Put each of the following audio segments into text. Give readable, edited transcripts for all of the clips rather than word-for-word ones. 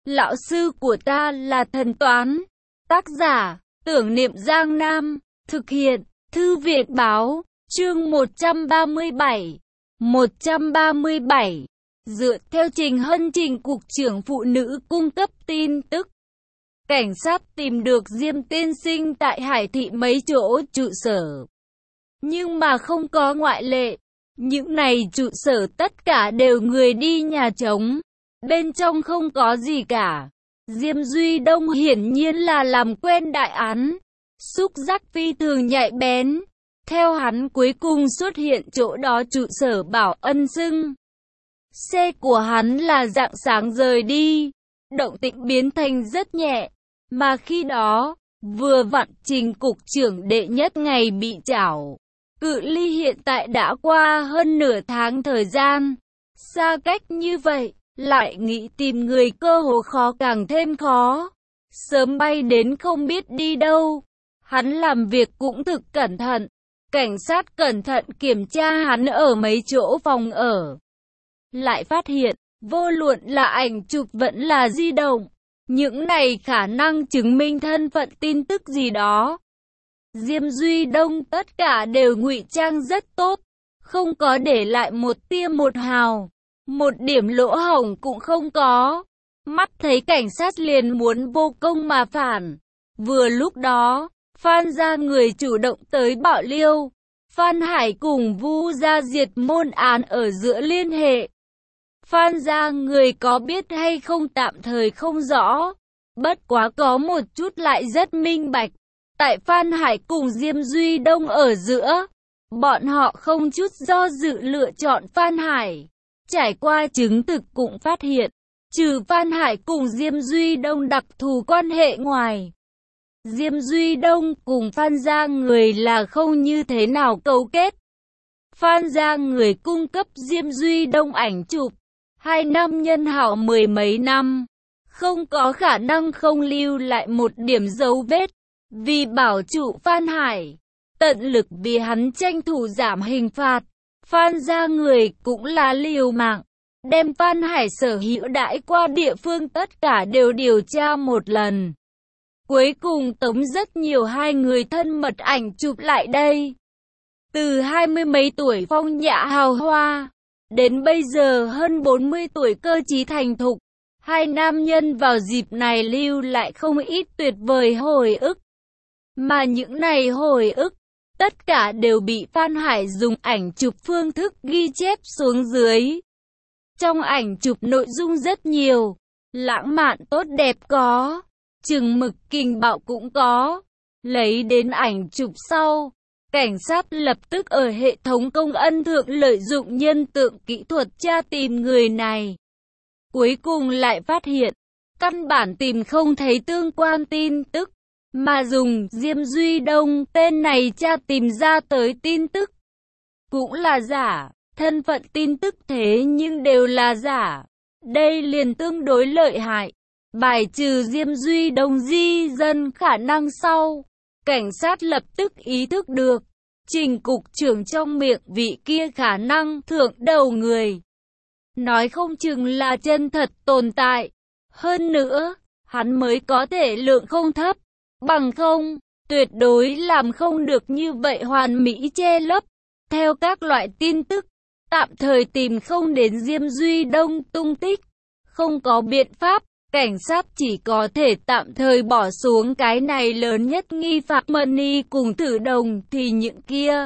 Lão sư của ta là thần toán. Tác giả, Tưởng Niệm Giang Nam. Thực hiện, Thư viện Báo. Chương 137. 137. Dựa theo Trình Hân Trình Cục trưởng Phụ nữ cung cấp tin tức, cảnh sát tìm được Diêm tiên sinh tại Hải Thị mấy chỗ trụ sở. Nhưng mà không có ngoại lệ. Những này trụ sở tất cả đều người đi nhà trống. Bên trong không có gì cả. Diêm Duy Đông hiển nhiên là làm quen đại án. Xúc giác phi thường nhạy bén. Theo hắn cuối cùng xuất hiện chỗ đó trụ sở Bảo Ân Xưng. Xe của hắn là rạng sáng rời đi. Động tĩnh biến thành rất nhẹ. Mà khi đó, vừa vặn Trình cục trưởng đệ nhất ngày bị trảo. Cự ly hiện tại đã qua hơn nửa tháng thời gian. Xa cách như vậy, lại nghĩ tìm người cơ hồ khó càng thêm khó. Sớm bay đến không biết đi đâu. Hắn làm việc cũng thực cẩn thận. Cảnh sát cẩn thận kiểm tra hắn ở mấy chỗ phòng ở. Lại phát hiện, vô luận là ảnh chụp vẫn là di động. Những này khả năng chứng minh thân phận tin tức gì đó. Diêm Duy Đông tất cả đều ngụy trang rất tốt. Không có để lại một tia một hào. Một điểm lỗ hổng cũng không có. Mắt thấy cảnh sát liền muốn vô công mà phản. Vừa lúc đó, Phan gia người chủ động tới bảo liêu. Phan Hải cùng Vu gia diệt môn án ở giữa liên hệ. Phan gia người có biết hay không tạm thời không rõ. Bất quá có một chút lại rất minh bạch. Tại Phan Hải cùng Diêm Duy Đông ở giữa, bọn họ không chút do dự lựa chọn Phan Hải. Trải qua chứng thực cũng phát hiện, trừ Phan Hải cùng Diêm Duy Đông đặc thù quan hệ ngoài, Diêm Duy Đông cùng Phan gia người là không như thế nào cấu kết. Phan gia người cung cấp Diêm Duy Đông ảnh chụp, hai nam nhân hảo mười mấy năm, không có khả năng không lưu lại một điểm dấu vết. Vì bảo trụ Phan Hải, tận lực vì hắn tranh thủ giảm hình phạt, Phan gia người cũng là liều mạng, đem Phan Hải sở hữu đãi qua địa phương tất cả đều điều tra một lần. Cuối cùng tống rất nhiều hai người thân mật ảnh chụp lại đây. Từ 20 mấy tuổi phong nhã hào hoa, đến bây giờ hơn 40 tuổi cơ trí thành thục, hai nam nhân vào dịp này lưu lại không ít tuyệt vời hồi ức. Mà những này hồi ức, tất cả đều bị Phan Hải dùng ảnh chụp phương thức ghi chép xuống dưới. Trong ảnh chụp nội dung rất nhiều, lãng mạn tốt đẹp có, chừng mực kình bạo cũng có. Lấy đến ảnh chụp sau, cảnh sát lập tức ở hệ thống công ân thượng lợi dụng nhân tượng kỹ thuật tra tìm người này. Cuối cùng lại phát hiện, căn bản tìm không thấy tương quan tin tức. Mà dùng Diêm Duy Đông tên này tra tìm ra tới tin tức cũng là giả, thân phận tin tức thế nhưng đều là giả. Đây liền tương đối lợi hại. Bài trừ Diêm Duy Đông di dân khả năng sau, cảnh sát lập tức ý thức được, Trình cục trưởng trong miệng vị kia khả năng thượng đầu người. Nói không chừng là chân thật tồn tại. Hơn nữa, hắn mới có thể lượng không thấp. Bằng không, tuyệt đối làm không được như vậy hoàn mỹ che lấp. Theo các loại tin tức, tạm thời tìm không đến Diêm Duy Đông tung tích. Không có biện pháp, cảnh sát chỉ có thể tạm thời bỏ xuống cái này lớn nhất nghi phạm Mani cùng Thử Đồng thì những kia.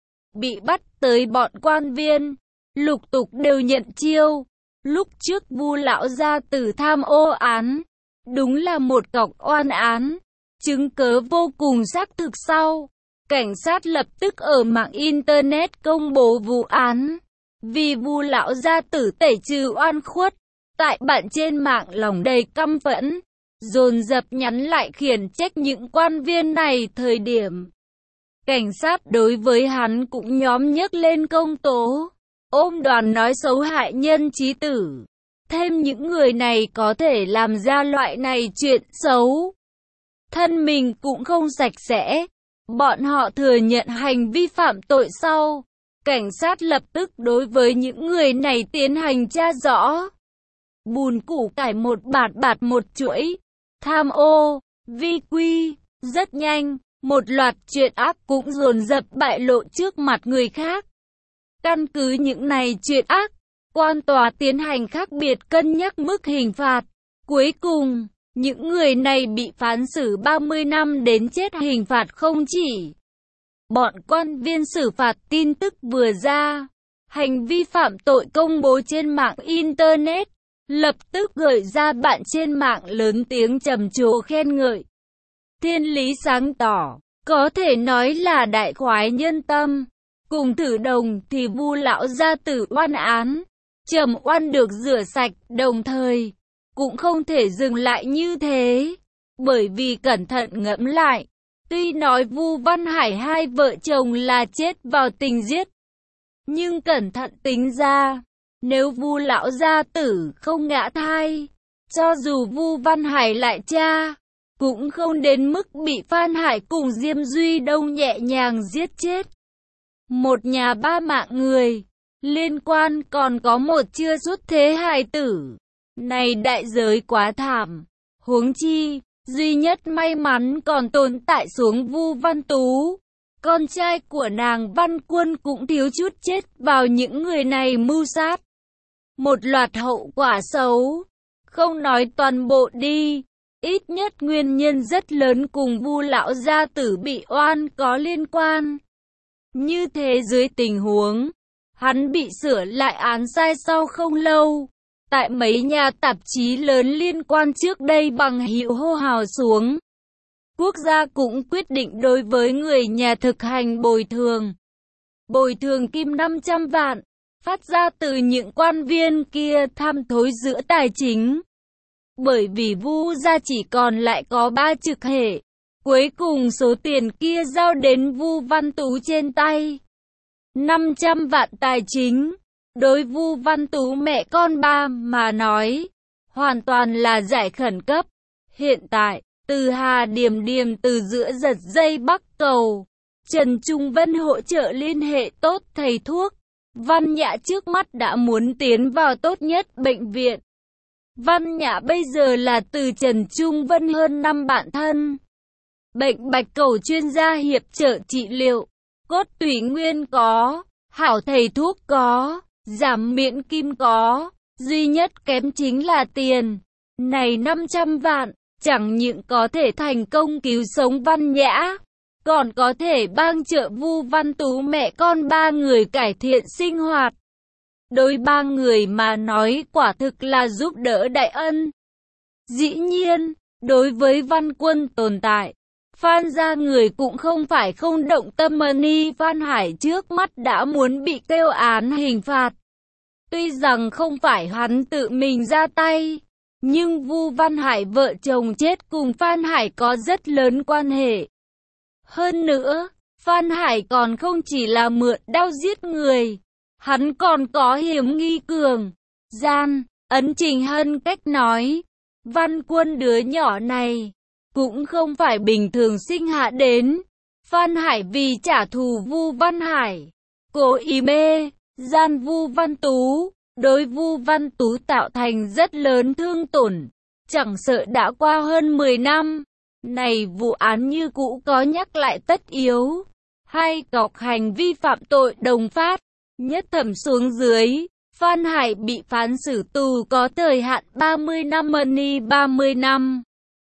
Bị bắt tới bọn quan viên, lục tục đều nhận chiêu. Lúc trước Vu lão gia tử tham ô án, đúng là một cọc oan án. Chứng cớ vô cùng xác thực sau, cảnh sát lập tức ở mạng Internet công bố vụ án. Vì Vu lão gia tử tẩy trừ oan khuất, tại bạn trên mạng lòng đầy căm phẫn, dồn dập nhắn lại khiển trách những quan viên này thời điểm. Cảnh sát đối với hắn cũng nhóm nhấc lên công tố, ôm đoàn nói xấu hại nhân chí tử. Thêm những người này có thể làm ra loại này chuyện xấu. Thân mình cũng không sạch sẽ. Bọn họ thừa nhận hành vi phạm tội sau. Cảnh sát lập tức đối với những người này tiến hành tra rõ. bùn củ cải một bạt bạt một chuỗi, tham ô, vi quy, rất nhanh, một loạt chuyện ác cũng dồn dập bại lộ trước mặt người khác. Căn cứ những này chuyện ác, quan tòa tiến hành khác biệt cân nhắc mức hình phạt. Cuối cùng, những người này bị phán xử 30 năm đến chết. Hình phạt không chỉ bọn quan viên xử phạt. Tin tức vừa ra, hành vi phạm tội công bố trên mạng Internet, lập tức gợi ra bạn trên mạng lớn tiếng trầm trồ khen ngợi. Thiên lý sáng tỏ, có thể nói là đại khoái nhân tâm. Cùng Thử Đồng thì Vu lão gia tử oan án, trầm oan được rửa sạch, đồng thời cũng không thể dừng lại như thế, bởi vì cẩn thận ngẫm lại, tuy nói Vu Văn Hải hai vợ chồng là chết vào tình giết, nhưng cẩn thận tính ra, nếu Vu lão gia tử không ngã thai, cho dù Vu Văn Hải lại cha, cũng không đến mức bị Phan Hải cùng Diêm Duy Đông nhẹ nhàng giết chết. Một nhà ba mạng người, liên quan còn có một chưa xuất thế hài tử. Này đại giới quá thảm. Huống chi, duy nhất may mắn còn tồn tại xuống Vu Văn Tú. Con trai của nàng Văn Quân cũng thiếu chút chết vào những người này mưu sát. Một loạt hậu quả xấu. Không nói toàn bộ đi, ít nhất nguyên nhân rất lớn cùng Vu lão gia tử bị oan có liên quan. Như thế dưới tình huống, hắn bị sửa lại án sai sau không lâu. Tại mấy nhà tạp chí lớn liên quan trước đây bằng hiệu hô hào xuống. Quốc gia cũng quyết định đối với người nhà thực hành bồi thường. Bồi thường kim 500 vạn, phát ra từ những quan viên kia tham thối giữa tài chính. Bởi vì Vu gia chỉ còn lại có 3 trực hệ. Cuối cùng số tiền kia giao đến Vu Văn Tú trên tay. 500 vạn tài chính. Đối Vu Văn Tú mẹ con ba mà nói, hoàn toàn là giải khẩn cấp. Hiện tại, từ Hà Điềm Điềm từ giữa giật dây Bắc Cầu, Trần Trung Vân hỗ trợ liên hệ tốt thầy thuốc. Văn Nhã trước mắt đã muốn tiến vào tốt nhất bệnh viện. Văn Nhã bây giờ là từ Trần Trung Vân hơn 5 bạn thân. Bệnh bạch cầu chuyên gia hiệp trợ trị liệu, cốt tủy nguyên có, hảo thầy thuốc có, giảm miễn kim có, duy nhất kém chính là tiền. Này 500 vạn, chẳng những có thể thành công cứu sống Văn Nhã, còn có thể bang trợ Vu Văn Tú mẹ con ba người cải thiện sinh hoạt. Đối ba người mà nói quả thực là giúp đỡ đại ân. Dĩ nhiên, đối với Văn Quân tồn tại, Phan gia người cũng không phải không động tâm. Ni Phan Hải trước mắt đã muốn bị kêu án hình phạt. Tuy rằng không phải hắn tự mình ra tay, nhưng Vu Văn Hải vợ chồng chết cùng Phan Hải có rất lớn quan hệ. Hơn nữa, Phan Hải còn không chỉ là mượn đao giết người, hắn còn có hiểm nghi cường, gian, ấn Trình Hân cách nói. Văn Quân đứa nhỏ này cũng không phải bình thường sinh hạ đến. Phan Hải vì trả thù Vu Văn Hải, cố ý mê gian Vu Văn Tú, đối Vu Văn Tú tạo thành rất lớn thương tổn. Chẳng sợ đã qua hơn 10 năm, này vụ án như cũ có nhắc lại tất yếu. Hai cọc hành vi phạm tội đồng phát, nhất thẩm xuống dưới, Phan Hải bị phán xử tù có thời hạn 30 năm. Ni 30 năm.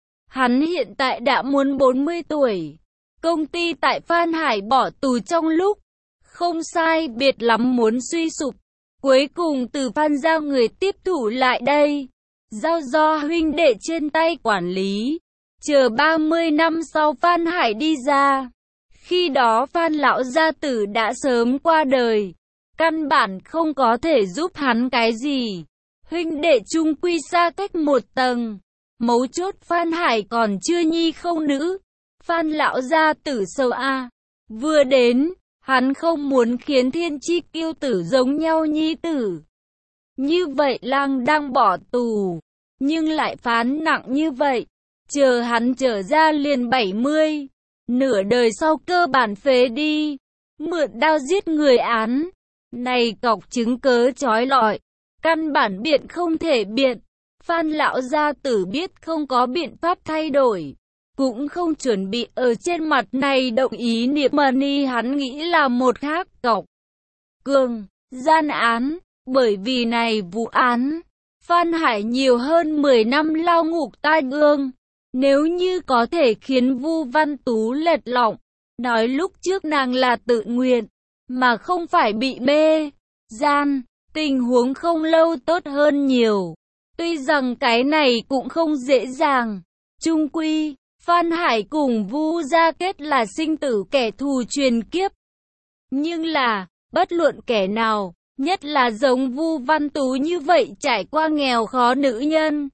Hắn hiện tại đã muốn 40 tuổi. Công ty tại Phan Hải bỏ tù trong lúc không sai biệt lắm muốn suy sụp. Cuối cùng từ Phan giao người tiếp thủ lại đây, giao do huynh đệ trên tay quản lý. Chờ 30 năm sau Phan Hải đi ra, khi đó Phan lão gia tử đã sớm qua đời, căn bản không có thể giúp hắn cái gì. Huynh đệ chung quy xa cách một tầng. Mấu chốt Phan Hải còn chưa nhi không nữ. Phan lão gia tử sâu a. Vừa đến, hắn không muốn khiến thiên chi kiêu tử giống nhau nhi tử. Như vậy lang đang bỏ tù, nhưng lại phán nặng như vậy. Chờ hắn trở ra liền 70, nửa đời sau cơ bản phế đi. Mượn đao giết người án, này cọc chứng cớ chói lọi. Căn bản biện không thể biện. Phan lão gia tử biết không có biện pháp thay đổi, cũng không chuẩn bị ở trên mặt này động ý niệm money, hắn nghĩ là một khác cọc cường gian án. Bởi vì này vụ án, Phan Hải nhiều hơn 10 năm lao ngục tai ương. Nếu như có thể khiến Vu Văn Tú lệch lọng, nói lúc trước nàng là tự nguyện, mà không phải bị mê gian, tình huống không lâu tốt hơn nhiều. Tuy rằng cái này cũng không dễ dàng, chung quy, Phan Hải cùng Vu gia kết là sinh tử kẻ thù truyền kiếp. Nhưng là, bất luận kẻ nào, nhất là giống Vu Văn Tú như vậy trải qua nghèo khó nữ nhân,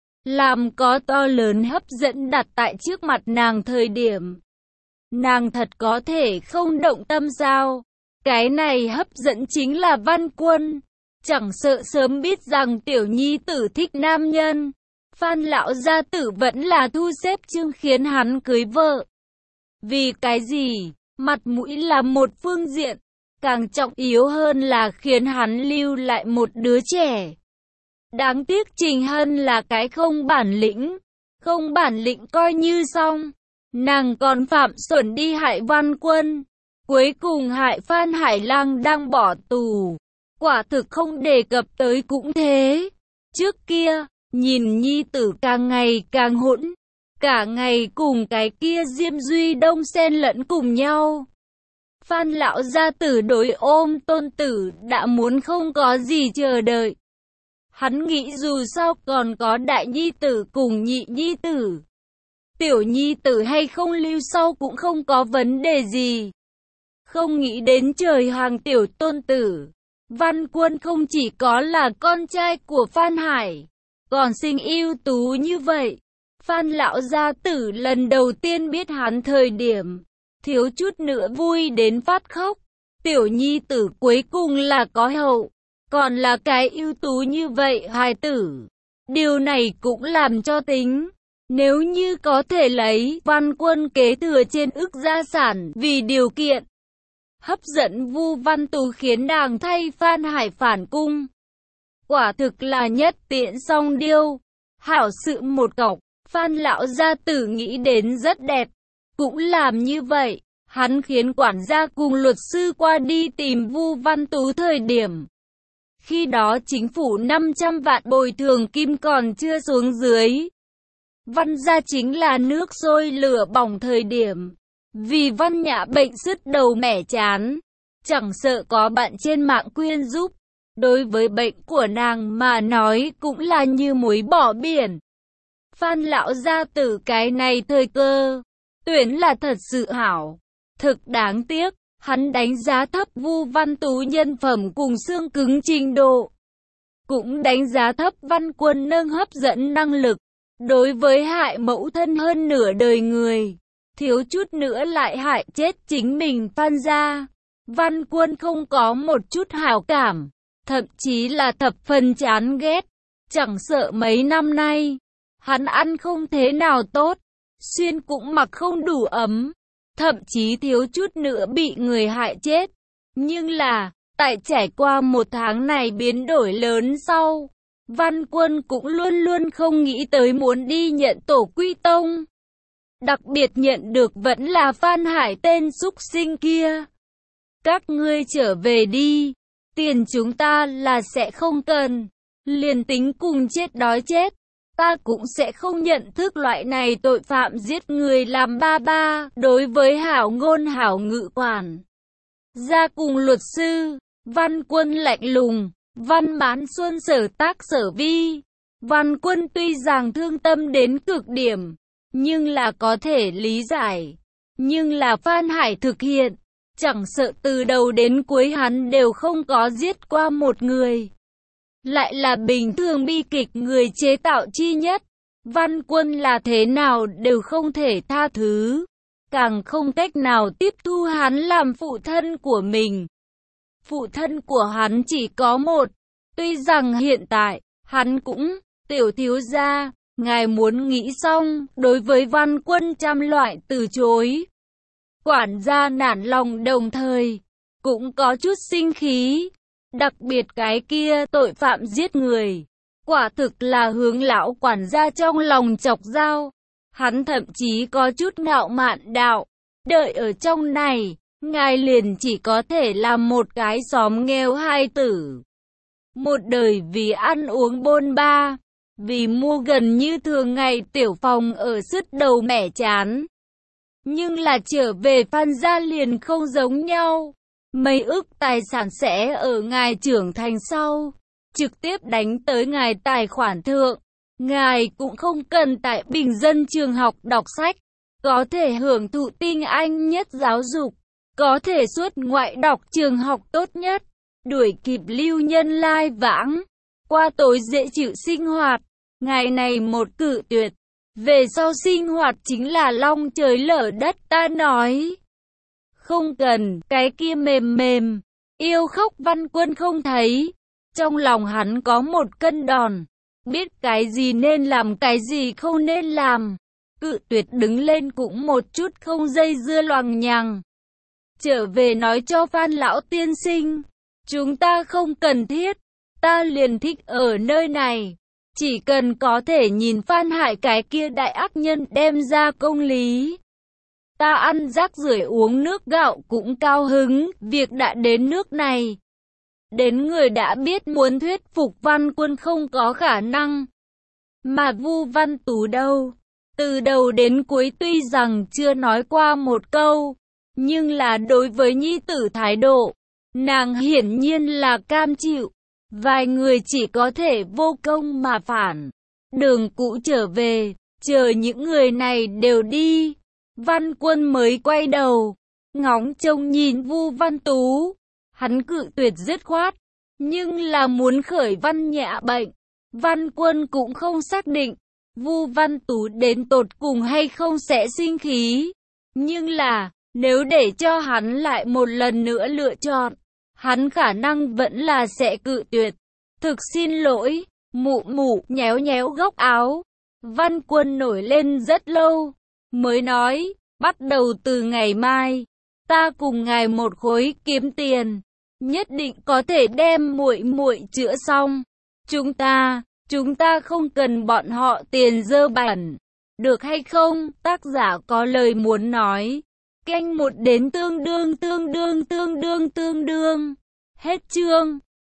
làm có to lớn hấp dẫn đặt tại trước mặt nàng thời điểm, nàng thật có thể không động tâm sao? Cái này hấp dẫn chính là Văn Quân. Chẳng sợ sớm biết rằng tiểu nhi tử thích nam nhân, Phan lão gia tử vẫn là thu xếp chương khiến hắn cưới vợ. Vì cái gì? Mặt mũi là một phương diện, càng trọng yếu hơn là khiến hắn lưu lại một đứa trẻ. Đáng tiếc Trình Hân là cái không bản lĩnh. Không bản lĩnh coi như xong, nàng còn phạm xuẩn đi hại Văn Quân, cuối cùng hại Phan Hải Lang đang bỏ tù. Quả thực không đề cập tới cũng thế. Trước kia, nhìn nhi tử càng ngày càng hỗn, cả ngày cùng cái kia Diêm Duy Đông xen lẫn cùng nhau. Phan lão gia tử đối ôm tôn tử đã muốn không có gì chờ đợi. Hắn nghĩ dù sao còn có đại nhi tử cùng nhị nhi tử, tiểu nhi tử hay không lưu sau cũng không có vấn đề gì. Không nghĩ đến trời hàng tiểu tôn tử. Văn Quân không chỉ có là con trai của Phan Hải, còn sinh ưu tú như vậy. Phan lão gia tử lần đầu tiên biết hắn thời điểm, thiếu chút nữa vui đến phát khóc. Tiểu nhi tử cuối cùng là có hậu, còn là cái ưu tú như vậy hài tử. Điều này cũng làm cho tính, nếu như có thể lấy Văn Quân kế thừa trên ức gia sản vì điều kiện hấp dẫn Vu Văn Tú khiến nàng thay Phan Hải phản cung. Quả thực là nhất tiện song điêu, hảo sự một cọc. Phan lão gia tử nghĩ đến rất đẹp, cũng làm như vậy. Hắn khiến quản gia cùng luật sư qua đi tìm Vu Văn Tú thời điểm. Khi đó chính phủ 500 vạn bồi thường kim còn chưa xuống dưới. Văn gia chính là nước sôi lửa bỏng thời điểm. Vì Văn Nhã bệnh sứt đầu mẻ chán, chẳng sợ có bạn trên mạng khuyên giúp. Đối với bệnh của nàng mà nói cũng là như muối bỏ biển. Phan lão gia tử cái này thời cơ tuyển là thật sự hảo. Thực đáng tiếc, hắn đánh giá thấp Vu Văn Tú nhân phẩm cùng xương cứng trình độ. Cũng đánh giá thấp Văn Quân nâng hấp dẫn năng lực. Đối với hại mẫu thân hơn nửa đời người, thiếu chút nữa lại hại chết chính mình Phan gia. Văn Quân không có một chút hảo cảm, thậm chí là thập phần chán ghét. Chẳng sợ mấy năm nay, hắn ăn không thế nào tốt, xuyên cũng mặc không đủ ấm, thậm chí thiếu chút nữa bị người hại chết. Nhưng là, tại trải qua một tháng này biến đổi lớn sau, Văn Quân cũng luôn luôn không nghĩ tới muốn đi nhận tổ quy tông. Đặc biệt nhận được vẫn là Phan Hải tên súc sinh kia. Các ngươi trở về đi, tiền chúng ta là sẽ không cần, liền tính cùng chết đói chết, ta cũng sẽ không nhận thức loại này tội phạm giết người làm ba ba. Đối với hảo ngôn hảo ngữ quản gia cùng luật sư, Văn Quân lạnh lùng. Văn Mãn Xuân sở tác sở vi. Văn Quân tuy rằng thương tâm đến cực điểm, nhưng là có thể lý giải. Nhưng là Phan Hải thực hiện, chẳng sợ từ đầu đến cuối hắn đều không có giết qua một người. Lại là bình thường bi kịch người chế tạo chi nhất. Văn Quân là thế nào đều không thể tha thứ, càng không cách nào tiếp thu hắn làm phụ thân của mình. Phụ thân của hắn chỉ có một, tuy rằng hiện tại, hắn cũng, tiểu thiếu gia, ngài muốn nghĩ xong, đối với Văn Quân trăm loại từ chối. Quản gia nản lòng đồng thời, cũng có chút sinh khí. Đặc biệt cái kia tội phạm giết người, quả thực là hướng lão quản gia trong lòng chọc dao. Hắn thậm chí có chút ngạo mạn đạo, đợi ở trong này, ngài liền chỉ có thể làm một cái xóm nghèo hai tử. Một đời vì ăn uống bôn ba, vì mua gần như thường ngày tiểu phòng ở sứt đầu mẻ chán. Nhưng là trở về Phan gia liền không giống nhau. Mấy ức tài sản sẽ ở ngài trưởng thành sau, trực tiếp đánh tới ngài tài khoản thượng. Ngài cũng không cần tại bình dân trường học đọc sách, có thể hưởng thụ tinh anh nhất giáo dục, có thể xuất ngoại đọc trường học tốt nhất, đuổi kịp lưu nhân lai vãng, qua tối dễ chịu sinh hoạt. Ngài này một cự tuyệt, về sau sinh hoạt chính là long trời lở đất. Ta nói không cần, cái kia mềm mềm, yêu khóc Văn Quân không thấy. Trong lòng hắn có một cân đòn, biết cái gì nên làm cái gì không nên làm. Cự tuyệt đứng lên cũng một chút không dây dưa loằng nhằng. Trở về nói cho Phan lão tiên sinh, chúng ta không cần thiết, ta liền thích ở nơi này. Chỉ cần có thể nhìn Phan Hải cái kia đại ác nhân đem ra công lý. Ta ăn rác rưởi uống nước gạo cũng cao hứng, việc đã đến nước này. Đến người đã biết muốn thuyết phục Văn Quân không có khả năng. Mà Vu Văn Tú đâu? Từ đầu đến cuối tuy rằng chưa nói qua một câu, nhưng là đối với nhi tử thái độ, nàng hiển nhiên là cam chịu. Vài người chỉ có thể vô công mà phản. Đường cũ trở về, chờ những người này đều đi. Văn Quân mới quay đầu, ngóng trông nhìn Vu Văn Tú. Hắn cự tuyệt dứt khoát, nhưng là muốn khởi Văn Nhã bệnh. Văn Quân cũng không xác định Vu Văn Tú đến tột cùng hay không sẽ sinh khí. Nhưng là, nếu để cho hắn lại một lần nữa lựa chọn, hắn khả năng vẫn là sẽ cự tuyệt. Thực xin lỗi, mụ mụ nhéo nhéo góc áo. Văn Quân nổi lên rất lâu, mới nói, bắt đầu từ ngày mai, ta cùng ngài một khối kiếm tiền, nhất định có thể đem muội muội chữa xong. Chúng ta không cần bọn họ tiền dơ bẩn, được hay không? Tác giả có lời muốn nói. Canh một đến tương đương. Hết chương.